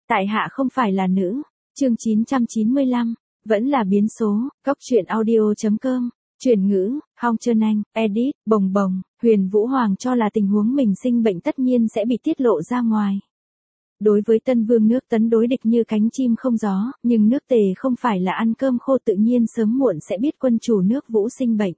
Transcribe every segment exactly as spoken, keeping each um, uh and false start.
Tại hạ không phải là nữ. Chương chín trăm chín mươi lăm, vẫn là biến số. Góc truyện audio chấm com. Chuyển ngữ, Hong Trân Anh, edit, bồng bồng. Huyền Vũ Hoàng cho là tình huống mình sinh bệnh tất nhiên sẽ bị tiết lộ ra ngoài. Đối với Tân Vương nước Tấn đối địch như cánh chim không gió, nhưng nước Tề không phải là ăn cơm khô, tự nhiên sớm muộn sẽ biết quân chủ nước Vũ sinh bệnh.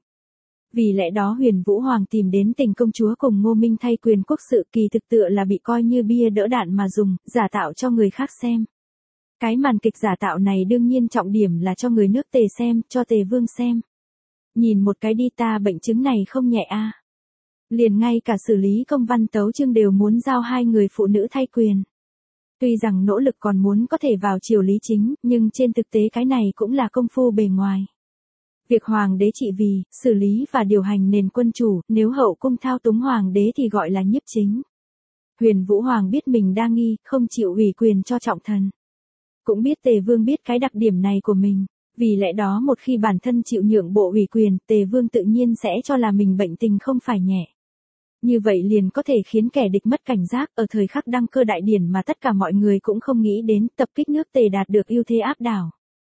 Vì lẽ đó Huyền Vũ Hoàng tìm đến Tình công chúa cùng Ngô Minh thay quyền quốc sự, kỳ thực tựa là bị coi như bia đỡ đạn mà dùng, giả tạo cho người khác xem. Cái màn kịch giả tạo này đương nhiên trọng điểm là cho người nước Tề xem, cho Tề Vương xem. Nhìn một cái đi, ta bệnh chứng này không nhẹ a. À. Liền ngay cả xử lý công văn tấu chương đều muốn giao hai người phụ nữ thay quyền. Tuy rằng nỗ lực còn muốn có thể vào triều lý chính, nhưng trên thực tế cái này cũng là công phu bề ngoài. Việc hoàng đế trị vì, xử lý và điều hành nền quân chủ, nếu hậu cung thao túng hoàng đế thì gọi là nhiếp chính. Huyền Vũ Hoàng biết mình đa nghi, không chịu ủy quyền cho trọng thần. Cũng biết Tề Vương biết cái đặc điểm này của mình, vì lẽ đó một khi bản thân chịu nhượng bộ ủy quyền, Tề Vương tự nhiên sẽ cho là mình bệnh tình không phải nhẹ. Như vậy liền có thể khiến kẻ địch mất cảnh giác, ở thời khắc đăng cơ đại điển mà tất cả mọi người cũng không nghĩ đến, tập kích nước Tề đạt được ưu thế áp đảo.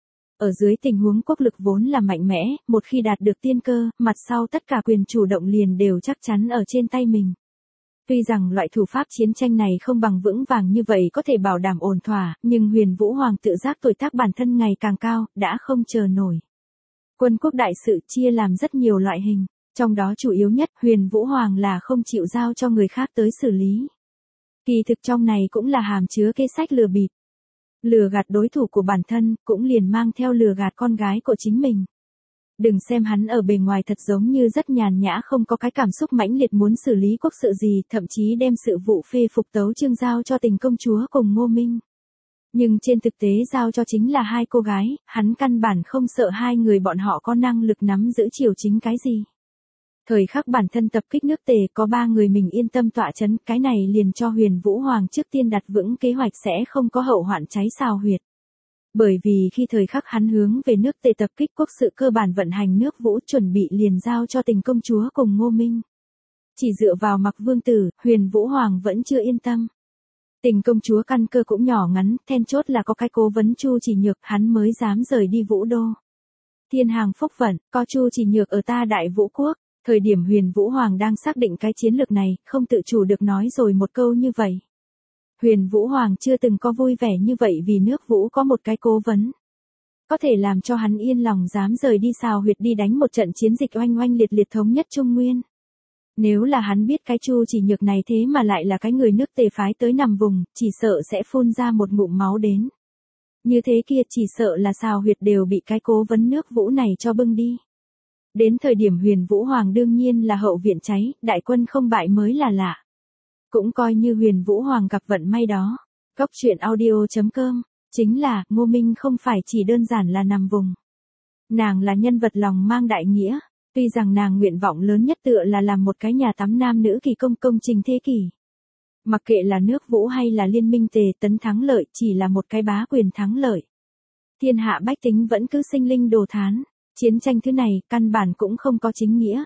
Ở dưới tình huống quốc lực vốn là mạnh mẽ, một khi đạt được tiên cơ, mặt sau tất cả quyền chủ động liền đều chắc chắn ở trên tay mình. Tuy rằng loại thủ pháp chiến tranh này không bằng vững vàng như vậy có thể bảo đảm ổn thỏa, nhưng Huyền Vũ Hoàng tự giác tuổi tác bản thân ngày càng cao, đã không chờ nổi. Quân quốc đại sự chia làm rất nhiều loại hình, trong đó chủ yếu nhất Huyền Vũ Hoàng là không chịu giao cho người khác tới xử lý. Kỳ thực trong này cũng là hàm chứa kế sách lừa bịp. Lừa gạt đối thủ của bản thân, cũng liền mang theo lừa gạt con gái của chính mình. Đừng xem hắn ở bề ngoài thật giống như rất nhàn nhã, không có cái cảm xúc mãnh liệt muốn xử lý quốc sự gì, thậm chí đem sự vụ phê phục tấu chương giao cho Tình công chúa cùng Ngô Minh. Nhưng trên thực tế giao cho chính là hai cô gái, hắn căn bản không sợ hai người bọn họ có năng lực nắm giữ triều chính cái gì. Thời khắc bản thân tập kích nước Tề có ba người mình yên tâm tọa chấn, cái này liền cho Huyền Vũ Hoàng trước tiên đặt vững kế hoạch sẽ không có hậu hoạn cháy xào huyệt. Bởi vì khi thời khắc hắn hướng về nước Tề tập kích quốc sự, cơ bản vận hành nước Vũ chuẩn bị liền giao cho Tình công chúa cùng Ngô Minh. Chỉ dựa vào Mặc Vương tử, Huyền Vũ Hoàng vẫn chưa yên tâm. Tình công chúa căn cơ cũng nhỏ ngắn, then chốt là có cái cố vấn Chu Chỉ Nhược, hắn mới dám rời đi Vũ đô. Thiên hàng phúc vận, có Chu Chỉ Nhược ở ta Đại Vũ quốc. Thời điểm Huyền Vũ Hoàng đang xác định cái chiến lược này, không tự chủ được nói rồi một câu như vậy. Huyền Vũ Hoàng chưa từng có vui vẻ như vậy vì nước Vũ có một cái cố vấn. Có thể làm cho hắn yên lòng dám rời đi xào huyệt đi đánh một trận chiến dịch oanh oanh liệt liệt thống nhất Trung Nguyên. Nếu là hắn biết cái Chu Chỉ Nhược này thế mà lại là cái người nước Tề phái tới nằm vùng, chỉ sợ sẽ phun ra một ngụm máu đến. Như thế kia chỉ sợ là xào huyệt đều bị cái cố vấn nước Vũ này cho bưng đi. Đến thời điểm Huyền Vũ Hoàng đương nhiên là hậu viện cháy, đại quân không bại mới là lạ. Cũng coi như Huyền Vũ Hoàng gặp vận may đó. Góc truyện audio chấm com, chính là, Ngô Minh không phải chỉ đơn giản là nằm vùng. Nàng là nhân vật lòng mang đại nghĩa, tuy rằng nàng nguyện vọng lớn nhất tựa là làm một cái nhà tắm nam nữ kỳ công công trình thế kỷ. Mặc kệ là nước Vũ hay là liên minh Tề Tấn thắng lợi, chỉ là một cái bá quyền thắng lợi. Thiên hạ bách tính vẫn cứ sinh linh đồ thán. Chiến tranh thứ này, căn bản cũng không có chính nghĩa.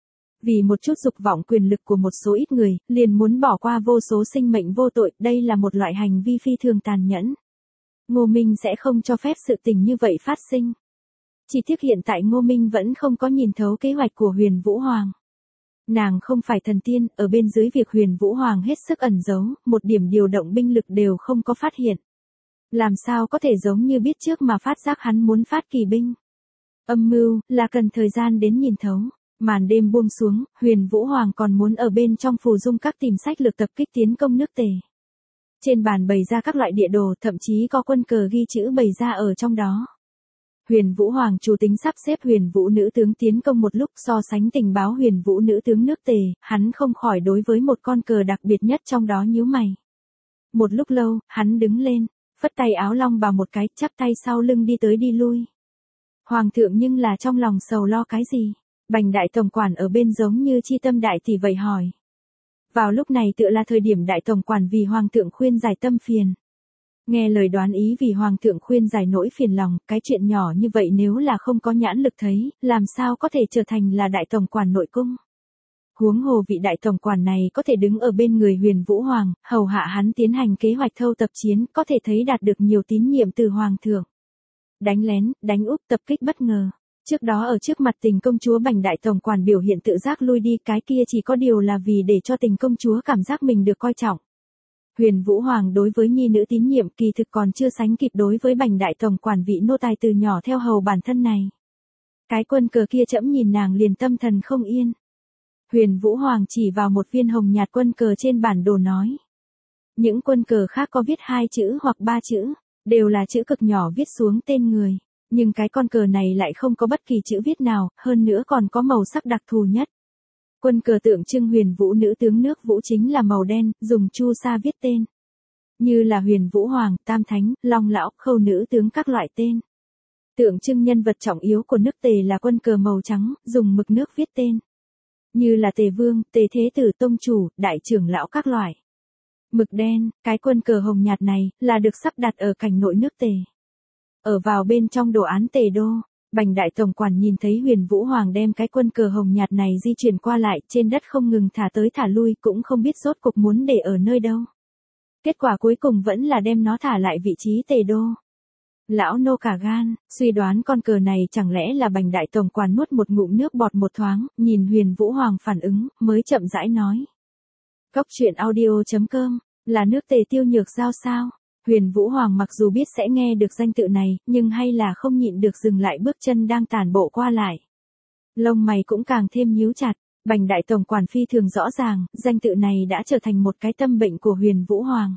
Vì một chút dục vọng quyền lực của một số ít người, liền muốn bỏ qua vô số sinh mệnh vô tội, đây là một loại hành vi phi thường tàn nhẫn. Ngô Minh sẽ không cho phép sự tình như vậy phát sinh. Chỉ tiếc hiện tại Ngô Minh vẫn không có nhìn thấu kế hoạch của Huyền Vũ Hoàng. Nàng không phải thần tiên, ở bên dưới việc Huyền Vũ Hoàng hết sức ẩn giấu, một điểm điều động binh lực đều không có phát hiện. Làm sao có thể giống như biết trước mà phát giác hắn muốn phát kỳ binh. Âm mưu, là cần thời gian đến nhìn thấu. Màn đêm buông xuống, Huyền Vũ Hoàng còn muốn ở bên trong phù dung các tìm sách lược tập kích tiến công nước Tề. Trên bàn bày ra các loại địa đồ, thậm chí có quân cờ ghi chữ bày ra ở trong đó. Huyền Vũ Hoàng chủ tính sắp xếp Huyền Vũ nữ tướng tiến công một lúc, so sánh tình báo Huyền Vũ nữ tướng nước Tề, hắn không khỏi đối với một con cờ đặc biệt nhất trong đó nhíu mày. Một lúc lâu, hắn đứng lên, phất tay áo long bào một cái, chắp tay sau lưng đi tới đi lui. Hoàng thượng nhưng là trong lòng sầu lo cái gì? Bành đại tổng quản ở bên giống như chi tâm đại tỷ vậy hỏi. Vào lúc này tựa là thời điểm đại tổng quản vì hoàng thượng khuyên giải tâm phiền. Nghe lời đoán ý vì hoàng thượng khuyên giải nỗi phiền lòng, cái chuyện nhỏ như vậy nếu là không có nhãn lực thấy, làm sao có thể trở thành là đại tổng quản nội cung. Huống hồ vị đại tổng quản này có thể đứng ở bên người Huyền Vũ Hoàng, hầu hạ hắn tiến hành kế hoạch thâu tập chiến, có thể thấy đạt được nhiều tín nhiệm từ Hoàng thượng. Đánh lén, đánh úp, tập kích bất ngờ. Trước đó ở trước mặt Tình công chúa Bành đại tổng quản biểu hiện tự giác lui đi, cái kia chỉ có điều là vì để cho Tình công chúa cảm giác mình được coi trọng. Huyền Vũ Hoàng đối với nhi nữ tín nhiệm kỳ thực còn chưa sánh kịp đối với Bành đại tổng quản vị nô tài từ nhỏ theo hầu bản thân này. Cái quân cờ kia trẫm nhìn nàng liền tâm thần không yên. Huyền Vũ Hoàng chỉ vào một viên hồng nhạt quân cờ trên bản đồ nói. Những quân cờ khác có viết hai chữ hoặc ba chữ, đều là chữ cực nhỏ viết xuống tên người, nhưng cái con cờ này lại không có bất kỳ chữ viết nào, hơn nữa còn có màu sắc đặc thù nhất. Quân cờ tượng trưng Huyền Vũ nữ tướng nước Vũ chính là màu đen, dùng chu sa viết tên. Như là Huyền Vũ Hoàng, Tam Thánh, Long Lão, Khâu nữ tướng các loại tên. Tượng trưng nhân vật trọng yếu của nước Tề là quân cờ màu trắng, dùng mực nước viết tên. Như là Tề Vương, Tề Thế Tử Tông Chủ, Đại trưởng lão các loại. Mực đen, cái quân cờ hồng nhạt này, là được sắp đặt ở cảnh nội nước Tề. Ở vào bên trong đồ án Tề Đô, Bành đại tổng quản nhìn thấy Huyền Vũ Hoàng đem cái quân cờ hồng nhạt này di chuyển qua lại, trên đất không ngừng thả tới thả lui, cũng không biết rốt cục muốn để ở nơi đâu. Kết quả cuối cùng vẫn là đem nó thả lại vị trí Tề Đô. Lão nô cả gan, suy đoán con cờ này chẳng lẽ là Bành đại tổng quản nuốt một ngụm nước bọt một thoáng, nhìn Huyền Vũ Hoàng phản ứng, mới chậm rãi nói. Cốc truyện audio chấm com, là nước Tề Tiêu Nhược Giao sao? Huyền Vũ Hoàng mặc dù biết sẽ nghe được danh tự này, nhưng hay là không nhịn được dừng lại bước chân đang tản bộ qua lại. Lông mày cũng càng thêm nhíu chặt, Bành đại tổng quản phi thường rõ ràng, danh tự này đã trở thành một cái tâm bệnh của Huyền Vũ Hoàng.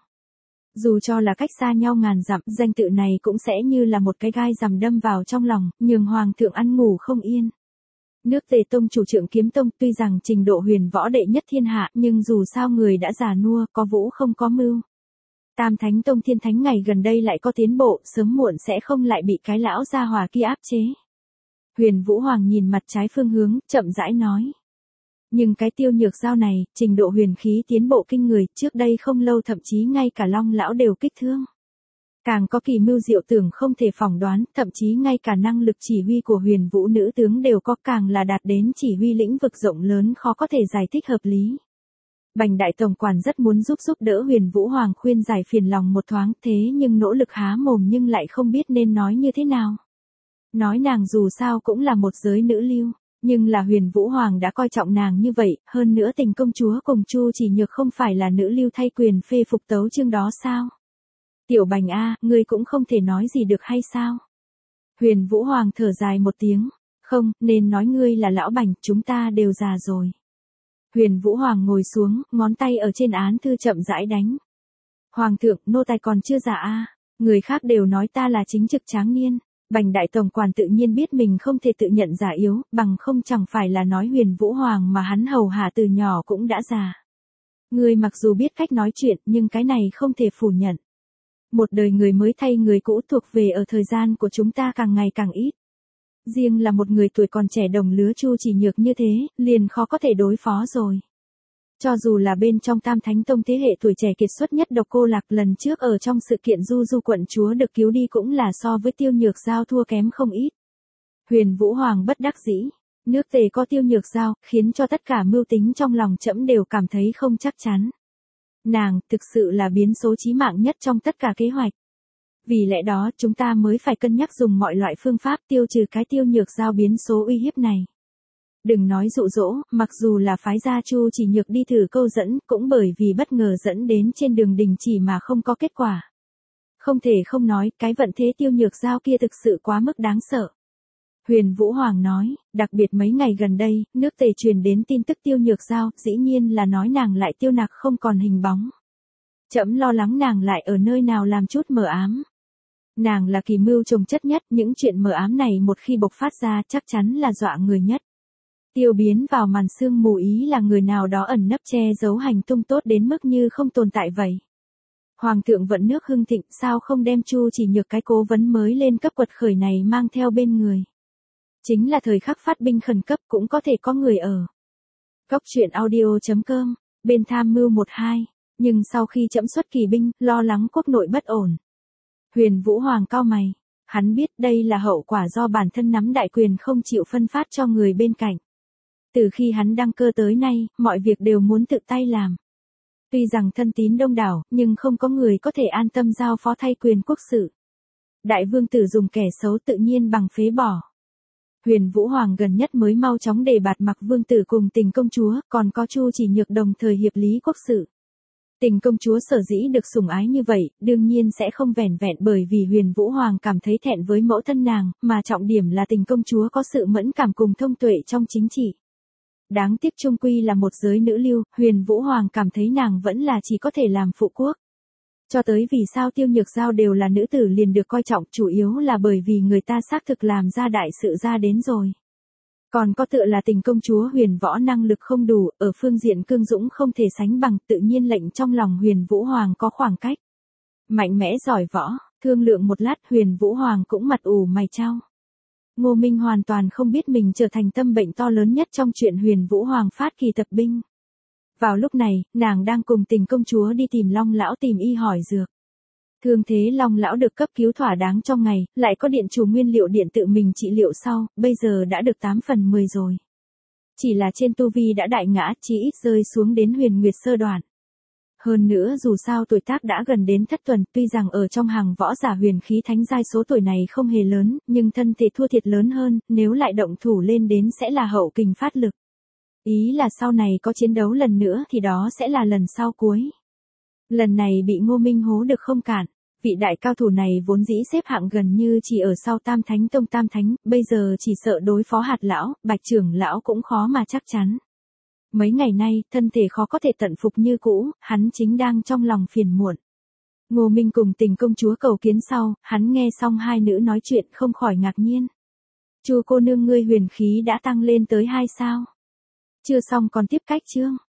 Dù cho là cách xa nhau ngàn dặm, danh tự này cũng sẽ như là một cái gai rằm đâm vào trong lòng, nhường Hoàng thượng ăn ngủ không yên. Nước Tề Tông chủ Trượng Kiếm Tông tuy rằng trình độ huyền võ đệ nhất thiên hạ, nhưng dù sao người đã già nua, có vũ không có mưu. Tam Thánh Tông Thiên Thánh ngày gần đây lại có tiến bộ, sớm muộn sẽ không lại bị cái lão gia hỏa kia áp chế. Huyền Vũ Hoàng nhìn mặt trái phương hướng, chậm rãi nói. Nhưng cái Tiêu Nhược Giao này, trình độ huyền khí tiến bộ kinh người, trước đây không lâu thậm chí ngay cả Long lão đều kích thương. Càng có kỳ mưu diệu tưởng không thể phỏng đoán, thậm chí ngay cả năng lực chỉ huy của Huyền Vũ nữ tướng đều có, càng là đạt đến chỉ huy lĩnh vực rộng lớn khó có thể giải thích hợp lý. Bành đại tổng quản rất muốn giúp giúp đỡ Huyền Vũ Hoàng khuyên giải phiền lòng một thoáng, thế nhưng nỗ lực há mồm nhưng lại không biết nên nói như thế nào. Nói nàng dù sao cũng là một giới nữ lưu, nhưng là Huyền Vũ Hoàng đã coi trọng nàng như vậy, hơn nữa Tình công chúa cùng Chu Chỉ Nhược không phải là nữ lưu thay quyền phê phục tấu chương đó sao? Tiểu Bành a, ngươi cũng không thể nói gì được hay sao? Huyền Vũ Hoàng thở dài một tiếng, không, nên nói ngươi là lão Bành, chúng ta đều già rồi. Huyền Vũ Hoàng ngồi xuống, ngón tay ở trên án thư chậm rãi đánh. Hoàng thượng, nô tài còn chưa già a, người khác đều nói ta là chính trực tráng niên. Bành đại tổng quản tự nhiên biết mình không thể tự nhận già yếu, bằng không chẳng phải là nói Huyền Vũ Hoàng mà hắn hầu hạ từ nhỏ cũng đã già. Ngươi mặc dù biết cách nói chuyện, nhưng cái này không thể phủ nhận. Một đời người mới thay người cũ thuộc về ở thời gian của chúng ta càng ngày càng ít. Riêng là một người tuổi còn trẻ đồng lứa Chu Chỉ Nhược như thế, liền khó có thể đối phó rồi. Cho dù là bên trong Tam Thánh Tông thế hệ tuổi trẻ kiệt xuất nhất Độc Cô Lạc lần trước ở trong sự kiện Du Du quận chúa được cứu đi cũng là so với Tiêu Nhược Giao thua kém không ít. Huyền Vũ Hoàng bất đắc dĩ, nước Tề có Tiêu Nhược Giao, khiến cho tất cả mưu tính trong lòng trẫm đều cảm thấy không chắc chắn. Nàng, thực sự là biến số chí mạng nhất trong tất cả kế hoạch. Vì lẽ đó, chúng ta mới phải cân nhắc dùng mọi loại phương pháp tiêu trừ cái Tiêu Nhược Giao biến số uy hiếp này. Đừng nói dụ dỗ, mặc dù là phái gia Chu Chỉ Nhược đi thử câu dẫn, cũng bởi vì bất ngờ dẫn đến trên đường đình chỉ mà không có kết quả. Không thể không nói, cái vận thế Tiêu Nhược Giao kia thực sự quá mức đáng sợ. Huyền Vũ Hoàng nói, đặc biệt mấy ngày gần đây, nước Tề truyền đến tin tức Tiêu Nhược Giao, dĩ nhiên là nói nàng lại tiêu nặc không còn hình bóng. Trẫm lo lắng nàng lại ở nơi nào làm chút mờ ám. Nàng là kỳ mưu trồng chất nhất, những chuyện mờ ám này một khi bộc phát ra chắc chắn là dọa người nhất. Tiêu biến vào màn sương mù ý là người nào đó ẩn nấp che giấu hành tung tốt đến mức như không tồn tại vậy. Hoàng thượng vận nước hưng thịnh, sao không đem Chu Chỉ Nhược cái cố vấn mới lên cấp quật khởi này mang theo bên người. Chính là thời khắc phát binh khẩn cấp cũng có thể có người ở. Cốc truyện audio chấm com, bên tham mưu một hai, nhưng sau khi trẫm xuất kỳ binh, lo lắng quốc nội bất ổn. Huyền Vũ Hoàng cau mày, hắn biết đây là hậu quả do bản thân nắm đại quyền không chịu phân phát cho người bên cạnh. Từ khi hắn đăng cơ tới nay, mọi việc đều muốn tự tay làm. Tuy rằng thân tín đông đảo, nhưng không có người có thể an tâm giao phó thay quyền quốc sự. Đại vương tử dùng kẻ xấu tự nhiên bằng phế bỏ. Huyền Vũ Hoàng gần nhất mới mau chóng đề bạt Mặc vương tử cùng Tình công chúa, còn có Chu Chỉ Nhược đồng thời hiệp lý quốc sự. Tình công chúa sở dĩ được sủng ái như vậy, đương nhiên sẽ không vẻn vẹn bởi vì Huyền Vũ Hoàng cảm thấy thẹn với mẫu thân nàng, mà trọng điểm là Tình công chúa có sự mẫn cảm cùng thông tuệ trong chính trị. Đáng tiếc chung quy là một giới nữ lưu, Huyền Vũ Hoàng cảm thấy nàng vẫn là chỉ có thể làm phụ quốc. Cho tới vì sao Tiêu Nhược Giao đều là nữ tử liền được coi trọng, chủ yếu là bởi vì người ta xác thực làm ra đại sự ra đến rồi. Còn có tựa là Tình công chúa Huyền võ năng lực không đủ, ở phương diện cương dũng không thể sánh bằng, tự nhiên lệnh trong lòng Huyền Vũ Hoàng có khoảng cách. Mạnh mẽ giỏi võ, thương lượng một lát Huyền Vũ Hoàng cũng mặt ủ mày chau. Ngô Minh hoàn toàn không biết mình trở thành tâm bệnh to lớn nhất trong chuyện Huyền Vũ Hoàng phát kỳ tập binh. Vào lúc này, nàng đang cùng Tình công chúa đi tìm Long lão tìm y hỏi dược. Thương thế Long lão được cấp cứu thỏa đáng trong ngày, lại có điện chủ nguyên liệu điện tự mình trị liệu sau, bây giờ đã được tám phần mười rồi. Chỉ là trên tu vi đã đại ngã, chỉ ít rơi xuống đến huyền nguyệt sơ đoạn. Hơn nữa dù sao tuổi tác đã gần đến thất tuần, tuy rằng ở trong hàng võ giả huyền khí thánh giai số tuổi này không hề lớn, nhưng thân thể thua thiệt lớn hơn, nếu lại động thủ lên đến sẽ là hậu kình phát lực. Ý là sau này có chiến đấu lần nữa thì đó sẽ là lần sau cuối. Lần này bị Ngô Minh hố được không cản. Vị đại cao thủ này vốn dĩ xếp hạng gần như chỉ ở sau Tam Thánh Tông Tam Thánh, bây giờ chỉ sợ đối phó Hạt lão, Bạch trưởng lão cũng khó mà chắc chắn. Mấy ngày nay, thân thể khó có thể tận phục như cũ, hắn chính đang trong lòng phiền muộn. Ngô Minh cùng Tình công chúa cầu kiến sau, hắn nghe xong hai nữ nói chuyện không khỏi ngạc nhiên. Chu cô nương ngươi huyền khí đã tăng lên tới hai sao? Chưa xong còn tiếp cách chương.